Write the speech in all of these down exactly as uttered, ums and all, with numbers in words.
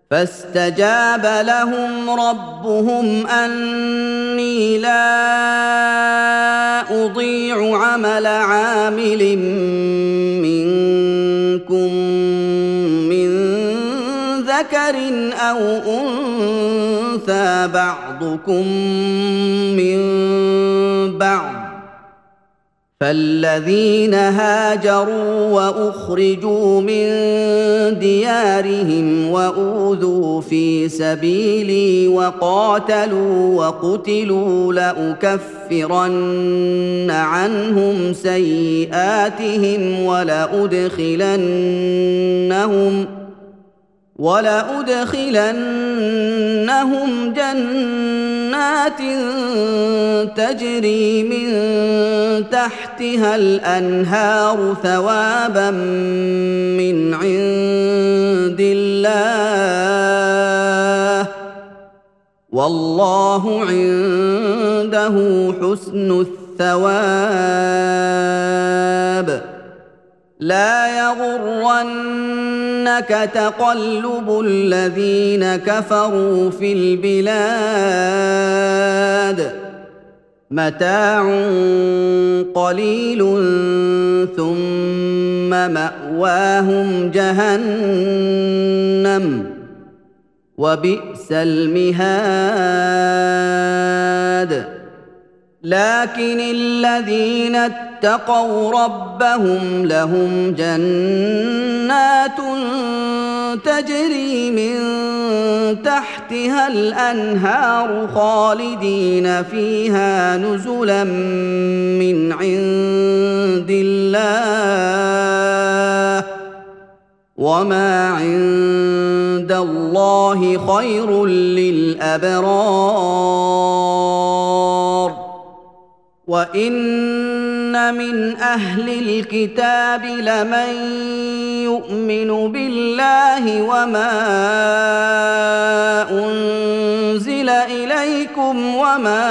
فاستجاب لهم ربهم أني لا أضيع عمل عامل منكم من ذكر أو أنثى بعضكم من بعض، فالذين هاجروا وأخرجوا من ديارهم وأوذوا في سبيلي وقاتلوا وقتلوا لأكفرن عنهم سيئاتهم ولأدخلنهم ولأدخلنهم جنات تجري من تحتها الأنهار ثوابا من عند الله، والله عنده حسن الثواب. لا يغرنك تقلب الذين كفروا في البلاد، متاع قليل ثم مأواهم جهنم وبئس المهاد. لكن الذين اتقوا ربهم لهم جنات تجري من تحتها الأنهار خالدين فيها نزلا من عند الله، وما عند الله خير للأبرار. وإن من أهل الكتاب لمن يؤمن بالله وما أنزل إليكم وما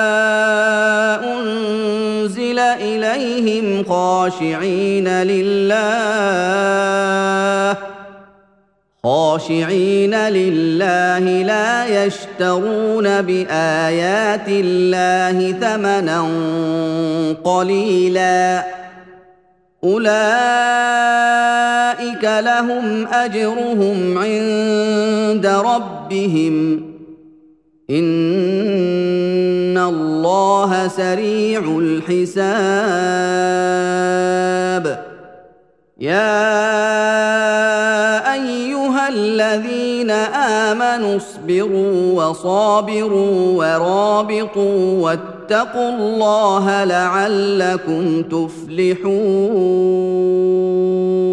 أنزل إليهم خاشعين لله خاشعين لله لا يشترون بآيات الله ثمنا قليلا، أولئك لهم أجرهم عند ربهم إن الله سريع الحساب. يا أيها الذين آمنوا اصبروا وصابروا ورابطوا واتقوا الله لعلكم تفلحون.